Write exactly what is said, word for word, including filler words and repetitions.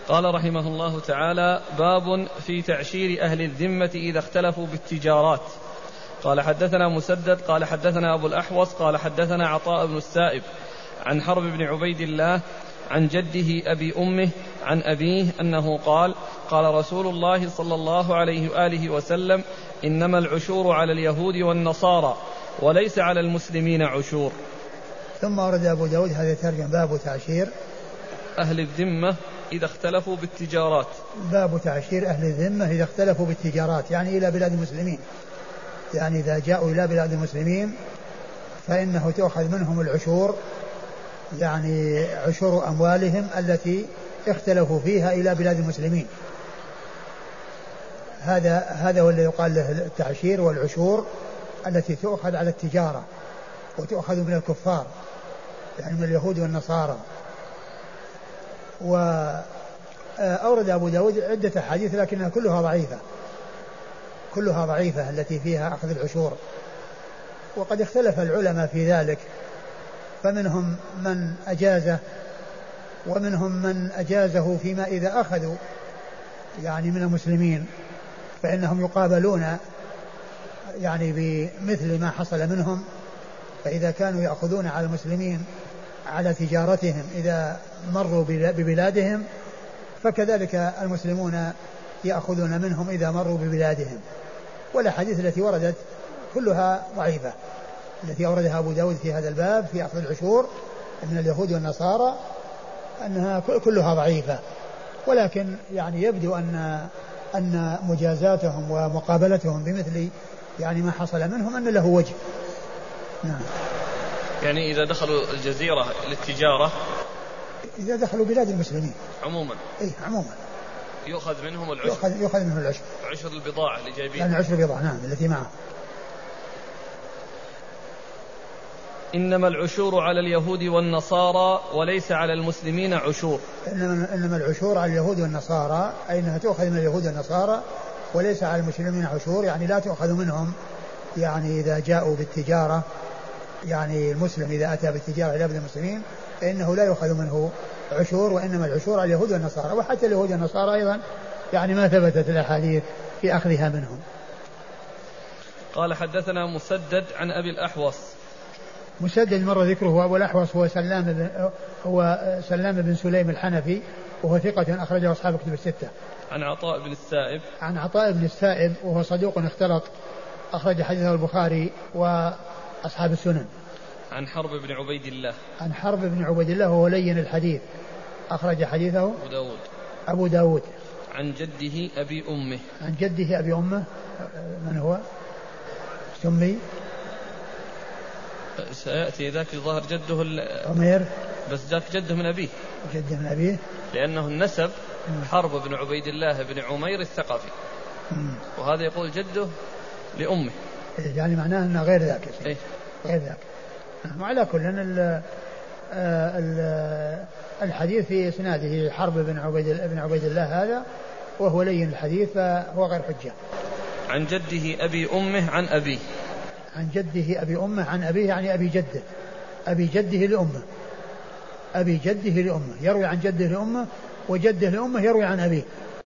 قال رحمه الله تعالى: باب في تعشير أهل الذمة إذا اختلفوا بالتجارات. قال حدثنا مسدد قال حدثنا أبو الأحوص قال حدثنا عطاء بن السائب عن حرب بن عبيد الله عن جده أبي أمه عن أبيه أنه قال: قال رسول الله صلى الله عليه وآله وسلم: إنما العشور على اليهود والنصارى وليس على المسلمين عشور. ثم ورد أبو داود هذا الترجمة: باب تعشير أهل الذمة إذا اختلفوا بالتجارات. باب تعشير أهل الذمة إذا اختلفوا بالتجارات، يعني إلى بلاد المسلمين، يعني إذا جاءوا إلى بلاد المسلمين فإنه تؤخذ منهم العشور، يعني عشور أموالهم التي اختلفوا فيها إلى بلاد المسلمين. هذا هذا هو الذي يقال له التعشير والعشور التي تؤخذ على التجارة وتؤخذ من الكفار، يعني من اليهود والنصارى. وأورد أبو داود عدة حديث لكنها كلها ضعيفة كلها ضعيفة التي فيها أخذ العشور، وقد اختلف العلماء في ذلك، فمنهم من أجازه ومنهم من أجازه فيما إذا أخذوا يعني من المسلمين فإنهم يقابلون يعني بمثل ما حصل منهم، فإذا كانوا يأخذون على المسلمين على تجارتهم إذا مروا ببلادهم فكذلك المسلمون يأخذون منهم إذا مروا ببلادهم. والأحاديث التي وردت كلها ضعيفة، التي أوردها أبو داود في هذا الباب في أخذ العشور من اليهود والنصارى أنها كلها ضعيفة، ولكن يعني يبدو أن أن مجازاتهم ومقابلتهم بمثل يعني ما حصل منهم أن له وجه. نعم. يعني إذا دخلوا الجزيرة للتجارة، إذا دخلوا بلاد المسلمين عموما إيه عموما يؤخذ منهم العشر، يؤخذ, يؤخذ منهم العشر، عشر البضاعة اللي جايبين، يعني عشر البضاعة نعم التي معه. إنما العشور على اليهود والنصارى وليس على المسلمين عشور. إنما, إنما العشور على اليهود والنصارى أي أنها تؤخذ من اليهود والنصارى وليس على المسلمين عشور، يعني لا تؤخذ منهم يعني إذا جاءوا بالتجارة، يعني المسلم إذا أتى بالتجارة إلى بلاد المسلمين فإنه لا يؤخذ منه عشور، وإنما العشور على اليهود والنصارى. وحتى اليهود والنصارى أيضا يعني ما ثبتت الأحاديث في أخذها منهم. قال حدثنا مسدد عن أبي الأحوص. مسدد مر ذكره، وأبو الأحوص هو سلام بن هو سلام بن سليم الحنفي وهو ثقة أخرجه أصحاب كتب الستة. عن عطاء بن السائب. عن عطاء بن السائب وهو صدوق اختلط، أخرج حديثه البخاري وأصحاب السنن. عن حرب بن عبيد الله. عن حرب بن عبيد الله وهو لين الحديث، أخرج حديثه أبو داود. أبو داود. عن جده أبي أمه. عن جده أبي أمه من هو؟ سمي سيأتي ذاك ظهر جده عمير، بس ذاك جده من أبيه. جده من أبيه لأنه النسب حرب بن عبيد الله بن عمير الثقفي، وهذا يقول جده لأمه، يعني معناه أنه غير ذاك. إيه؟ غير ذاك. وعلى كل ال الحديث في إسناده حرب بن عبيد بن عبيد الله هذا وهو لين الحديث فهو غير حجة. عن جده أبي أمه عن أبيه. عن جده أبي أمه عن أبيه، يعني أبي جده أبي جده لأمه أبي جده لأمه يروي عن جده لأمه، وجده لأمه يروي عن أبيه.